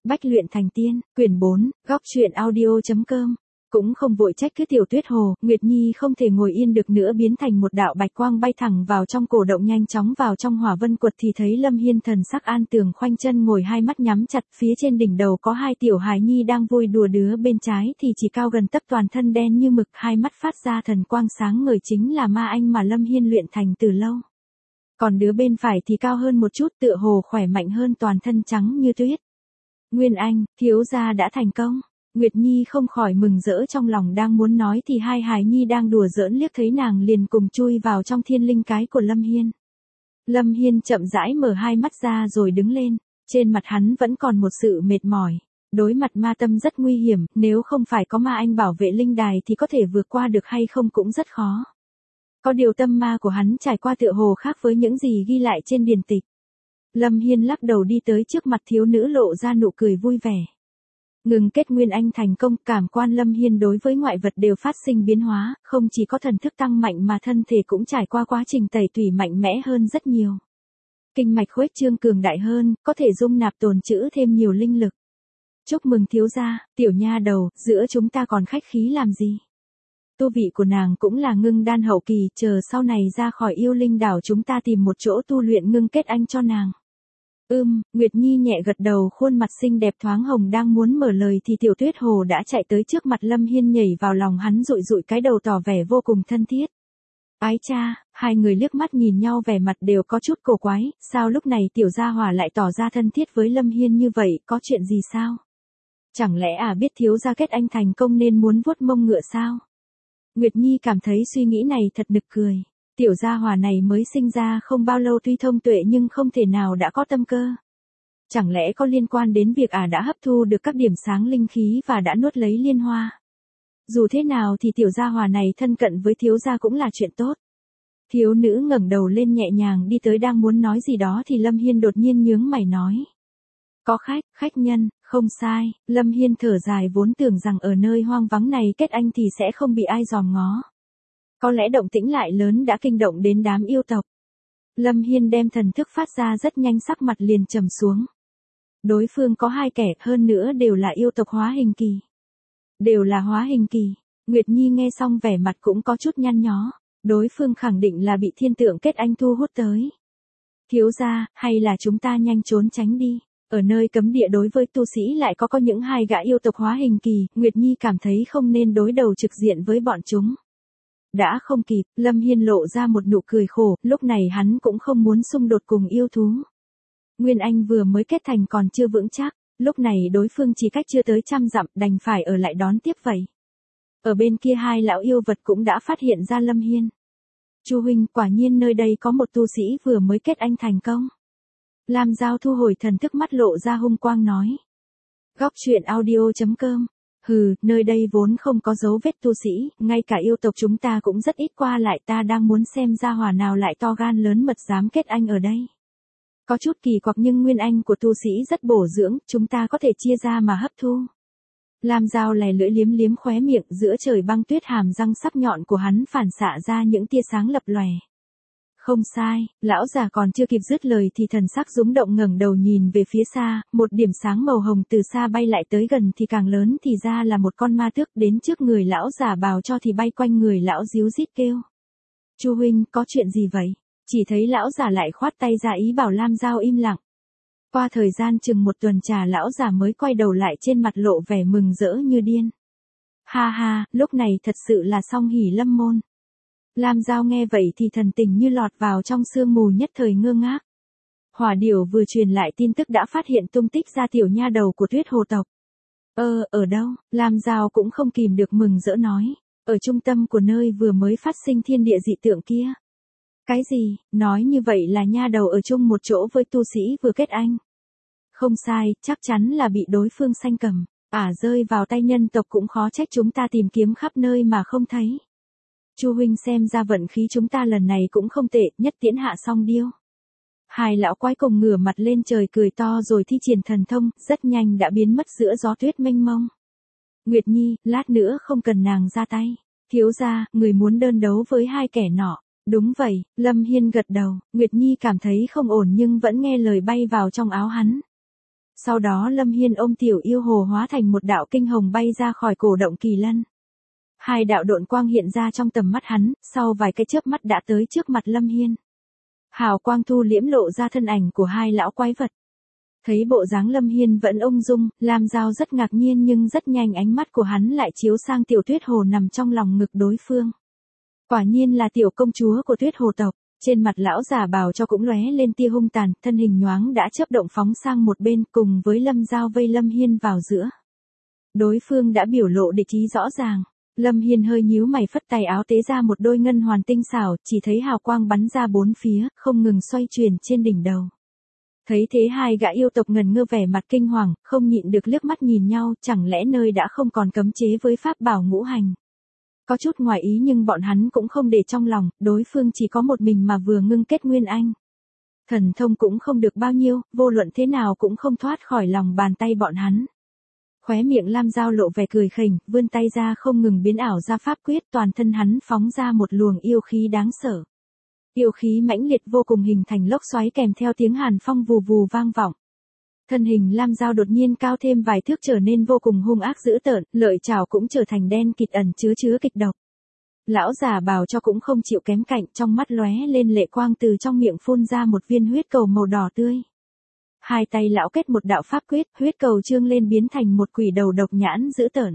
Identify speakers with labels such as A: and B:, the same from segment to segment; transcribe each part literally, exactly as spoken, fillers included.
A: Bách luyện thành tiên, quyển bốn, góc truyện audio.com. Cũng không vội trách cứ Tiểu Tuyết Hồ, Nguyệt Nhi không thể ngồi yên được nữa, biến thành một đạo bạch quang bay thẳng vào trong cổ động, nhanh chóng vào trong hỏa vân quật thì thấy Lâm Hiên thần sắc an tường khoanh chân ngồi, hai mắt nhắm chặt, phía trên đỉnh đầu có hai tiểu hài nhi đang vui đùa, đứa bên trái thì chỉ cao gần tấc, toàn thân đen như mực, hai mắt phát ra thần quang sáng ngời, chính là ma anh mà Lâm Hiên luyện thành từ lâu. Còn đứa bên phải thì cao hơn một chút, tựa hồ khỏe mạnh hơn, toàn thân trắng như tuyết. Nguyên Anh, thiếu gia đã thành công. Nguyệt Nhi không khỏi mừng rỡ trong lòng, đang muốn nói thì hai hài nhi đang đùa giỡn liếc thấy nàng liền cùng chui vào trong thiên linh cái của Lâm Hiên. Lâm Hiên chậm rãi mở hai mắt ra rồi đứng lên, trên mặt hắn vẫn còn một sự mệt mỏi. Đối mặt ma tâm rất nguy hiểm, nếu không phải có ma anh bảo vệ linh đài thì có thể vượt qua được hay không cũng rất khó. Có điều tâm ma của hắn trải qua tựa hồ khác với những gì ghi lại trên điển tịch. Lâm Hiên lắc đầu đi tới trước mặt thiếu nữ, lộ ra nụ cười vui vẻ. Ngừng kết Nguyên Anh thành công, cảm quan Lâm Hiên đối với ngoại vật đều phát sinh biến hóa, không chỉ có thần thức tăng mạnh mà thân thể cũng trải qua quá trình tẩy tủy mạnh mẽ hơn rất nhiều. Kinh mạch khuếch trương cường đại hơn, có thể dung nạp tồn trữ thêm nhiều linh lực. Chúc mừng thiếu gia, tiểu nha đầu, giữa chúng ta còn khách khí làm gì? Tu vị của nàng cũng là ngưng đan hậu kỳ, chờ sau này ra khỏi yêu linh đảo chúng ta tìm một chỗ tu luyện ngưng kết anh cho nàng. Ưm, Nguyệt Nhi nhẹ gật đầu, khuôn mặt xinh đẹp thoáng hồng, đang muốn mở lời thì Tiểu Tuyết Hồ đã chạy tới trước mặt Lâm Hiên, nhảy vào lòng hắn dụi dụi cái đầu, tỏ vẻ vô cùng thân thiết. Ái cha, hai người liếc mắt nhìn nhau, vẻ mặt đều có chút cổ quái, sao lúc này tiểu gia hỏa lại tỏ ra thân thiết với Lâm Hiên như vậy, có chuyện gì sao? Chẳng lẽ à biết thiếu gia kết anh thành công nên muốn vuốt mông ngựa sao? Nguyệt Nhi cảm thấy suy nghĩ này thật nực cười. Tiểu gia hỏa này mới sinh ra không bao lâu, tuy thông tuệ nhưng không thể nào đã có tâm cơ. Chẳng lẽ có liên quan đến việc ả à đã hấp thu được các điểm sáng linh khí và đã nuốt lấy liên hoa? Dù thế nào thì tiểu gia hỏa này thân cận với thiếu gia cũng là chuyện tốt. Thiếu nữ ngẩng đầu lên nhẹ nhàng đi tới, đang muốn nói gì đó thì Lâm Hiên đột nhiên nhướng mày nói. Có khách, khách nhân, không sai. Lâm Hiên thở dài, vốn tưởng rằng ở nơi hoang vắng này kết anh thì sẽ không bị ai dòm ngó. Có lẽ động tĩnh lại lớn đã kinh động đến đám yêu tộc. Lâm Hiên đem thần thức phát ra rất nhanh, sắc mặt liền trầm xuống. Đối phương có hai kẻ, hơn nữa đều là yêu tộc hóa hình kỳ. Đều là hóa hình kỳ. Nguyệt Nhi nghe xong vẻ mặt cũng có chút nhăn nhó. Đối phương khẳng định là bị thiên tượng kết anh thu hút tới. Thiếu gia, hay là chúng ta nhanh trốn tránh đi. Ở nơi cấm địa đối với tu sĩ lại có có những hai gã yêu tộc hóa hình kỳ, Nguyệt Nhi cảm thấy không nên đối đầu trực diện với bọn chúng. Đã không kịp, Lâm Hiên lộ ra một nụ cười khổ, lúc này hắn cũng không muốn xung đột cùng yêu thú. Nguyên Anh vừa mới kết thành còn chưa vững chắc, lúc này đối phương chỉ cách chưa tới trăm dặm, đành phải ở lại đón tiếp vậy. Ở bên kia hai lão yêu vật cũng đã phát hiện ra Lâm Hiên. Chu huynh, quả nhiên nơi đây có một tu sĩ vừa mới kết anh thành công. Lam Giao thu hồi thần thức, mắt lộ ra hung quang nói. Góc truyện audio.com. Hừ, nơi đây vốn không có dấu vết tu sĩ, ngay cả yêu tộc chúng ta cũng rất ít qua lại, ta đang muốn xem ra hỏa nào lại to gan lớn mật dám kết anh ở đây. Có chút kỳ quặc nhưng nguyên anh của tu sĩ rất bổ dưỡng, chúng ta có thể chia ra mà hấp thu. Lam Giao lè lưỡi liếm liếm khóe miệng, giữa trời băng tuyết hàm răng sắc nhọn của hắn phản xạ ra những tia sáng lập lòe. Không sai, lão già còn chưa kịp dứt lời thì thần sắc rúng động, ngẩng đầu nhìn về phía xa, một điểm sáng màu hồng từ xa bay lại, tới gần thì càng lớn, thì ra là một con ma tước, đến trước người lão già bào cho thì bay quanh người lão ríu rít kêu. Chu huynh, có chuyện gì vậy? Chỉ thấy lão già lại khoát tay ra ý bảo Lam Giao im lặng. Qua thời gian chừng một tuần trà, lão già mới quay đầu lại, trên mặt lộ vẻ mừng rỡ như điên. Ha ha, lúc này thật sự là song hỷ lâm môn. Lam Giao nghe vậy thì thần tình như lọt vào trong sương mù, nhất thời ngơ ngác. Hỏa Điểu vừa truyền lại tin tức đã phát hiện tung tích ra tiểu nha đầu của Tuyết Hồ tộc. Ơ, ở đâu? Lam Giao cũng không kìm được mừng rỡ nói. Ở trung tâm của nơi vừa mới phát sinh thiên địa dị tượng kia. Cái gì? Nói như vậy là nha đầu ở chung một chỗ với tu sĩ vừa kết anh. Không sai, chắc chắn là bị đối phương sanh cầm. Ả rơi vào tay nhân tộc cũng khó trách chúng ta tìm kiếm khắp nơi mà không thấy. Chu huynh, xem ra vận khí chúng ta lần này cũng không tệ, nhất tiễn hạ song điêu. Hai lão quái cùng ngửa mặt lên trời cười to rồi thi triển thần thông, rất nhanh đã biến mất giữa gió tuyết mênh mông. Nguyệt Nhi, lát nữa không cần nàng ra tay. Thiếu gia, người muốn đơn đấu với hai kẻ nọ. Đúng vậy, Lâm Hiên gật đầu, Nguyệt Nhi cảm thấy không ổn nhưng vẫn nghe lời bay vào trong áo hắn. Sau đó Lâm Hiên ôm tiểu yêu hồ hóa thành một đạo kinh hồng bay ra khỏi cổ động kỳ lân. Hai đạo độn quang hiện ra trong tầm mắt hắn, sau vài cái chớp mắt đã tới trước mặt Lâm Hiên. Hào quang thu liễm lộ ra thân ảnh của hai lão quái vật. Thấy bộ dáng Lâm Hiên vẫn ung dung, Lam Giao rất ngạc nhiên nhưng rất nhanh ánh mắt của hắn lại chiếu sang tiểu tuyết hồ nằm trong lòng ngực đối phương. Quả nhiên là tiểu công chúa của tuyết hồ tộc, trên mặt lão già bào cho cũng lóe lên tia hung tàn, thân hình nhoáng đã chớp động phóng sang một bên cùng với Lâm Giao vây Lâm Hiên vào giữa. Đối phương đã biểu lộ địch ý rõ ràng. Lâm Hiên hơi nhíu mày phất tay áo tế ra một đôi ngân hoàn tinh xảo, chỉ thấy hào quang bắn ra bốn phía, không ngừng xoay chuyển trên đỉnh đầu. Thấy thế hai gã yêu tộc ngần ngơ vẻ mặt kinh hoàng, không nhịn được liếc mắt nhìn nhau, chẳng lẽ nơi đã không còn cấm chế với pháp bảo ngũ hành. Có chút ngoài ý nhưng bọn hắn cũng không để trong lòng, đối phương chỉ có một mình mà vừa ngưng kết nguyên anh. Thần thông cũng không được bao nhiêu, vô luận thế nào cũng không thoát khỏi lòng bàn tay bọn hắn. Khóe miệng Lam Giao lộ vẻ cười khỉnh, vươn tay ra không ngừng biến ảo ra pháp quyết, toàn thân hắn phóng ra một luồng yêu khí đáng sợ. Yêu khí mãnh liệt vô cùng hình thành lốc xoáy kèm theo tiếng hàn phong vù vù vang vọng. Thân hình Lam Giao đột nhiên cao thêm vài thước trở nên vô cùng hung ác dữ tợn, lợi chảo cũng trở thành đen kịt ẩn chứa chứa kịch độc. Lão già bào cho cũng không chịu kém cạnh, trong mắt lóe lên lệ quang, từ trong miệng phun ra một viên huyết cầu màu đỏ tươi. Hai tay lão kết một đạo pháp quyết, huyết cầu trương lên biến thành một quỷ đầu độc nhãn dữ tợn.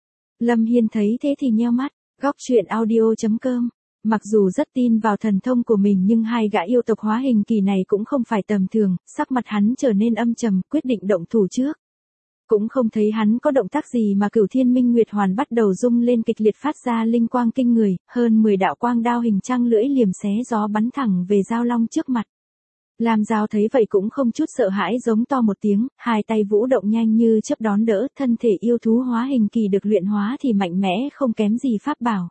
A: Lâm Hiên thấy thế thì nheo mắt. Góc truyện audio chấm com. Mặc dù rất tin vào thần thông của mình nhưng hai gã yêu tộc hóa hình kỳ này cũng không phải tầm thường, sắc mặt hắn trở nên âm trầm, quyết định động thủ trước. Cũng không thấy hắn có động tác gì mà Cửu Thiên Minh Nguyệt Hoàn bắt đầu rung lên kịch liệt phát ra linh quang kinh người, hơn mười đạo quang đao hình trăng lưỡi liềm xé gió bắn thẳng về Giao Long trước mặt. Lam Giao thấy vậy cũng không chút sợ hãi, giống to một tiếng, hai tay vũ động nhanh như chớp đón đỡ, thân thể yêu thú hóa hình kỳ được luyện hóa thì mạnh mẽ không kém gì pháp bảo.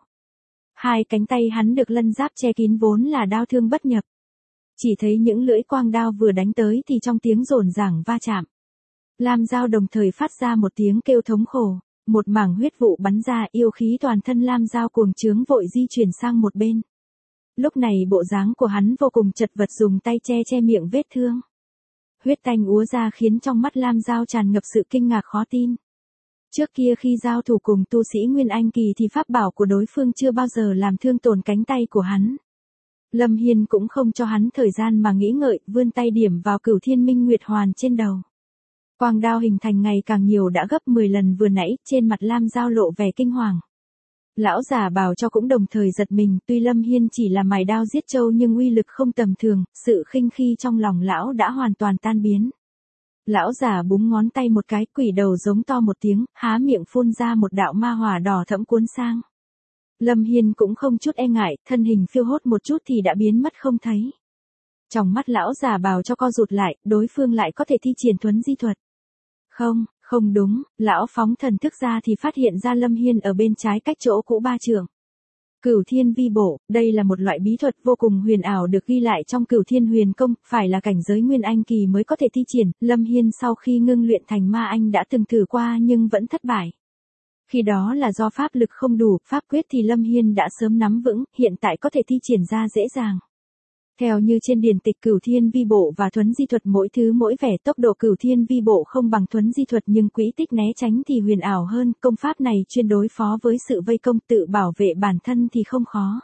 A: Hai cánh tay hắn được lân giáp che kín vốn là đao thương bất nhập. Chỉ thấy những lưỡi quang đao vừa đánh tới thì trong tiếng rồn ràng va chạm. Lam Giao đồng thời phát ra một tiếng kêu thống khổ, một mảng huyết vụ bắn ra, yêu khí toàn thân Lam Giao cuồng trướng vội di chuyển sang một bên. Lúc này bộ dáng của hắn vô cùng chật vật, dùng tay che che miệng vết thương. Huyết tanh úa ra khiến trong mắt Lam Giao tràn ngập sự kinh ngạc khó tin. Trước kia khi giao thủ cùng tu sĩ Nguyên Anh kỳ thì pháp bảo của đối phương chưa bao giờ làm thương tổn cánh tay của hắn. Lâm Hiên cũng không cho hắn thời gian mà nghĩ ngợi, vươn tay điểm vào Cửu Thiên Minh Nguyệt Hoàn trên đầu. Quang đao hình thành ngày càng nhiều, đã gấp mười lần vừa nãy, trên mặt Lam Giao lộ vẻ kinh hoàng. Lão già bào cho cũng đồng thời giật mình, tuy Lâm Hiên chỉ là mài đao giết trâu nhưng uy lực không tầm thường, sự khinh khi trong lòng lão đã hoàn toàn tan biến. Lão già búng ngón tay một cái, quỷ đầu giống to một tiếng, há miệng phun ra một đạo ma hỏa đỏ thẫm cuốn sang. Lâm Hiên cũng không chút e ngại, thân hình phiêu hốt một chút thì đã biến mất không thấy. Trong mắt lão già bào cho co rụt lại, đối phương lại có thể thi triển thuấn di thuật. Không, không đúng, lão phóng thần thức ra thì phát hiện ra Lâm Hiên ở bên trái cách chỗ cũ ba trượng. Cửu Thiên Vi Bộ, đây là một loại bí thuật vô cùng huyền ảo được ghi lại trong Cửu Thiên Huyền Công, phải là cảnh giới Nguyên Anh kỳ mới có thể thi triển. Lâm Hiên sau khi ngưng luyện thành ma anh đã từng thử qua nhưng vẫn thất bại. Khi đó là do pháp lực không đủ, pháp quyết thì Lâm Hiên đã sớm nắm vững, hiện tại có thể thi triển ra dễ dàng. Theo như trên điển tịch, Cửu Thiên Vi Bộ và thuấn di thuật mỗi thứ mỗi vẻ, tốc độ Cửu Thiên Vi Bộ không bằng thuấn di thuật nhưng quỹ tích né tránh thì huyền ảo hơn, công pháp này chuyên đối phó với sự vây công, tự bảo vệ bản thân thì không khó.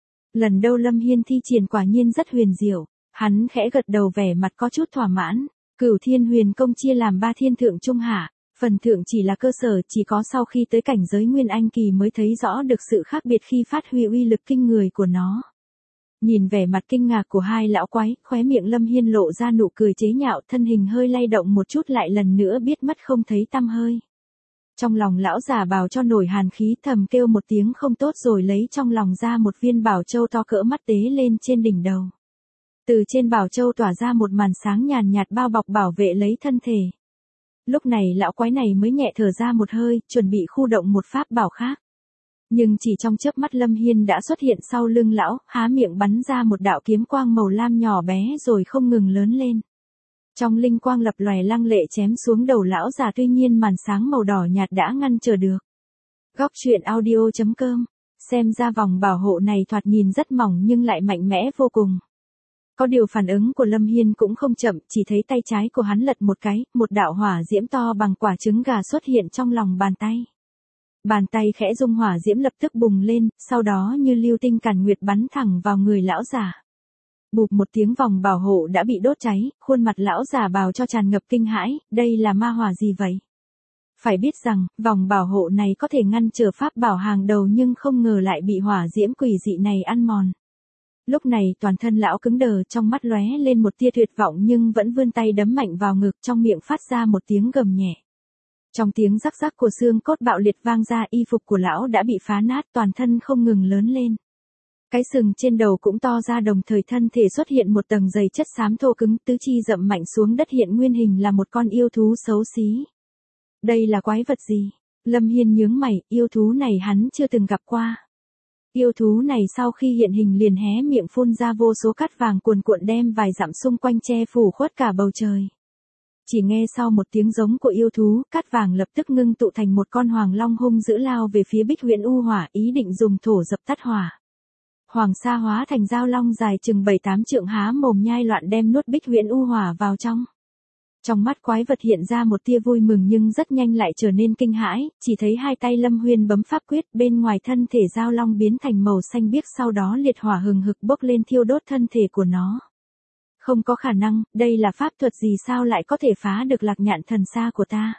A: Lần đầu Lâm Hiên thi triển quả nhiên rất huyền diệu, hắn khẽ gật đầu vẻ mặt có chút thỏa mãn. Cửu Thiên Huyền Công chia làm ba thiên thượng trung hạ, phần thượng chỉ là cơ sở, chỉ có sau khi tới cảnh giới Nguyên Anh kỳ mới thấy rõ được sự khác biệt khi phát huy uy lực kinh người của nó. Nhìn vẻ mặt kinh ngạc của hai lão quái, khóe miệng Lâm Hiên lộ ra nụ cười chế nhạo, thân hình hơi lay động một chút lại lần nữa biết mất không thấy tăm hơi. Trong lòng lão già bào cho nổi hàn khí, thầm kêu một tiếng không tốt rồi lấy trong lòng ra một viên bảo châu to cỡ mắt tế lên trên đỉnh đầu. Từ trên bảo châu tỏa ra một màn sáng nhàn nhạt bao bọc bảo vệ lấy thân thể. Lúc này lão quái này mới nhẹ thở ra một hơi, chuẩn bị khu động một pháp bảo khác. Nhưng chỉ trong chớp mắt Lâm Hiên đã xuất hiện sau lưng lão, há miệng bắn ra một đạo kiếm quang màu lam nhỏ bé rồi không ngừng lớn lên. Trong linh quang lập lòe lăng lệ chém xuống đầu lão già, tuy nhiên màn sáng màu đỏ nhạt đã ngăn trở được. Góc truyện audio chấm com. Xem ra vòng bảo hộ này thoạt nhìn rất mỏng nhưng lại mạnh mẽ vô cùng. Có điều phản ứng của Lâm Hiên cũng không chậm, chỉ thấy tay trái của hắn lật một cái, một đạo hỏa diễm to bằng quả trứng gà xuất hiện trong lòng bàn tay. Bàn tay khẽ rung hỏa diễm lập tức bùng lên, sau đó như lưu tinh càn nguyệt bắn thẳng vào người lão già. Bụp một tiếng, vòng bảo hộ đã bị đốt cháy, khuôn mặt lão già bào cho tràn ngập kinh hãi, đây là ma hỏa gì vậy? Phải biết rằng, vòng bảo hộ này có thể ngăn trở pháp bảo hàng đầu nhưng không ngờ lại bị hỏa diễm quỷ dị này ăn mòn. Lúc này toàn thân lão cứng đờ, trong mắt lóe lên một tia tuyệt vọng nhưng vẫn vươn tay đấm mạnh vào ngực, trong miệng phát ra một tiếng gầm nhẹ. Trong tiếng rắc rắc của xương cốt bạo liệt vang ra, y phục của lão đã bị phá nát, toàn thân không ngừng lớn lên. Cái sừng trên đầu cũng to ra, đồng thời thân thể xuất hiện một tầng dày chất xám thô cứng, tứ chi dậm mạnh xuống đất, hiện nguyên hình là một con yêu thú xấu xí. Đây là quái vật gì? Lâm Hiên nhướng mày, yêu thú này hắn chưa từng gặp qua. Yêu thú này sau khi hiện hình liền hé miệng phun ra vô số cát vàng cuồn cuộn đem vài dặm xung quanh che phủ khuất cả bầu trời. Chỉ nghe sau một tiếng giống của yêu thú, cát vàng lập tức ngưng tụ thành một con hoàng long hung dữ lao về phía Bích Huyễn U Hỏa, ý định dùng thổ dập tắt hỏa. Hoàng sa hóa thành dao long dài chừng bảy tám trượng, há mồm nhai loạn đem nuốt Bích Huyễn U Hỏa vào trong. Trong mắt quái vật hiện ra một tia vui mừng nhưng rất nhanh lại trở nên kinh hãi, chỉ thấy hai tay Lâm Huyên bấm pháp quyết, bên ngoài thân thể dao long biến thành màu xanh biếc, sau đó liệt hỏa hừng hực bốc lên thiêu đốt thân thể của nó. Không có khả năng, đây là pháp thuật gì, sao lại có thể phá được lạc nhạn thần sa của ta?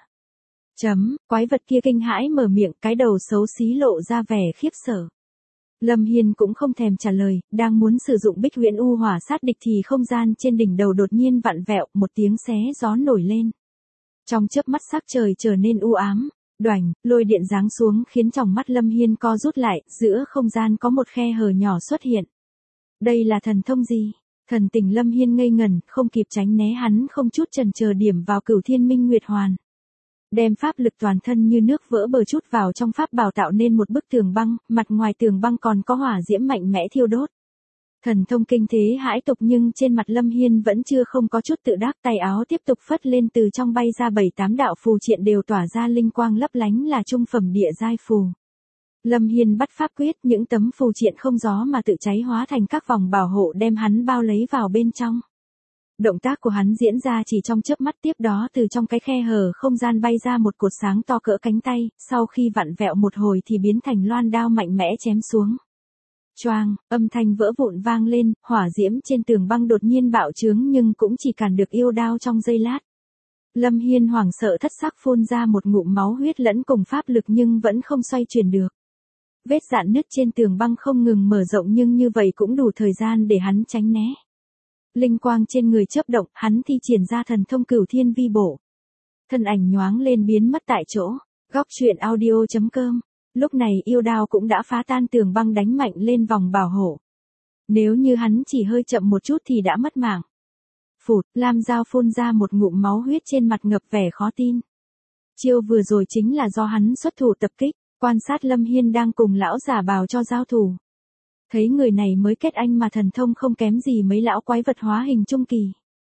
A: Chấm, quái vật kia kinh hãi mở miệng, cái đầu xấu xí lộ ra vẻ khiếp sợ. Lâm Hiên cũng không thèm trả lời, đang muốn sử dụng Bích Huyễn U Hỏa sát địch thì không gian trên đỉnh đầu đột nhiên vặn vẹo, một tiếng xé gió nổi lên. Trong chớp mắt sắc trời trở nên u ám, đoành, lôi điện giáng xuống khiến tròng mắt Lâm Hiên co rút lại, giữa không gian có một khe hở nhỏ xuất hiện. Đây là thần thông gì? Thần tình Lâm Hiên ngây ngẩn, không kịp tránh né, hắn không chút chần chờ điểm vào Cửu Thiên Minh Nguyệt Hoàn. Đem pháp lực toàn thân như nước vỡ bờ chút vào trong pháp bảo, tạo nên một bức tường băng, mặt ngoài tường băng còn có hỏa diễm mạnh mẽ thiêu đốt. Thần thông kinh thế hãi tục nhưng trên mặt Lâm Hiên vẫn chưa không có chút tự đắc, tay áo tiếp tục phất lên, từ trong bay ra bảy tám đạo phù triện đều tỏa ra linh quang lấp lánh là trung phẩm địa giai phù. Lâm Hiên bắt pháp quyết, những tấm phù triện không gió mà tự cháy hóa thành các vòng bảo hộ đem hắn bao lấy vào bên trong. Động tác của hắn diễn ra chỉ trong chớp mắt, tiếp đó từ trong cái khe hở không gian bay ra một cột sáng to cỡ cánh tay, sau khi vặn vẹo một hồi thì biến thành loan đao mạnh mẽ chém xuống. Choang, âm thanh vỡ vụn vang lên, hỏa diễm trên tường băng đột nhiên bạo trướng nhưng cũng chỉ cản được yêu đao trong giây lát. Lâm Hiên hoảng sợ thất sắc phun ra một ngụm máu huyết lẫn cùng pháp lực nhưng vẫn không xoay chuyển được. Vết rạn nứt trên tường băng không ngừng mở rộng nhưng như vậy cũng đủ thời gian để hắn tránh né. Linh quang trên người chớp động, hắn thi triển ra thần thông Cửu Thiên Vi Bổ. Thân ảnh nhoáng lên biến mất tại chỗ. Góc truyện audio chấm com. Lúc này yêu đao cũng đã phá tan tường băng đánh mạnh lên vòng bảo hộ. Nếu như hắn chỉ hơi chậm một chút thì đã mất mạng. Phụt, Lam Dao phun ra một ngụm máu huyết, trên mặt ngập vẻ khó tin. Chiêu vừa rồi chính là do hắn xuất thủ tập kích, quan sát Lâm Hiên đang cùng lão giả bào cho giao thủ. Thấy người này mới kết anh mà thần thông không kém gì mấy lão quái vật hóa hình trung kỳ.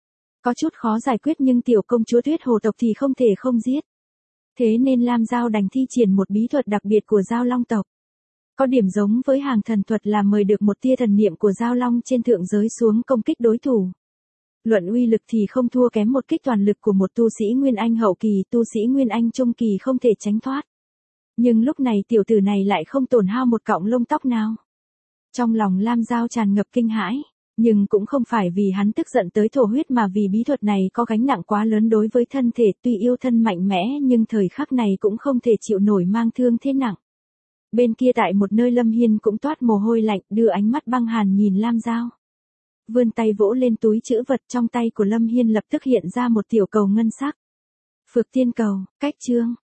A: Có chút khó giải quyết nhưng tiểu công chúa Tuyết Hồ tộc thì không thể không giết. Thế nên Lam Dao đành thi triển một bí thuật đặc biệt của Dao Long tộc. Có điểm giống với hàng thần thuật là mời được một tia thần niệm của Dao Long trên thượng giới xuống công kích đối thủ. Luận uy lực thì không thua kém một kích toàn lực của một tu sĩ Nguyên Anh hậu kỳ, tu sĩ Nguyên Anh trung kỳ không thể tránh thoát. Nhưng lúc này tiểu tử này lại không tổn hao một cọng lông tóc nào. Trong lòng Lam Dao tràn ngập kinh hãi, nhưng cũng không phải vì hắn tức giận tới thổ huyết mà vì bí thuật này có gánh nặng quá lớn đối với thân thể, tuy yêu thân mạnh mẽ nhưng thời khắc này cũng không thể chịu nổi mang thương thế nặng. Bên kia tại một nơi Lâm Hiên cũng toát mồ hôi lạnh, đưa ánh mắt băng hàn nhìn Lam Dao. Vươn tay vỗ lên túi trữ vật, trong tay của Lâm Hiên lập tức hiện ra một tiểu cầu ngân sắc. Phược Tiên Cầu, cách chương.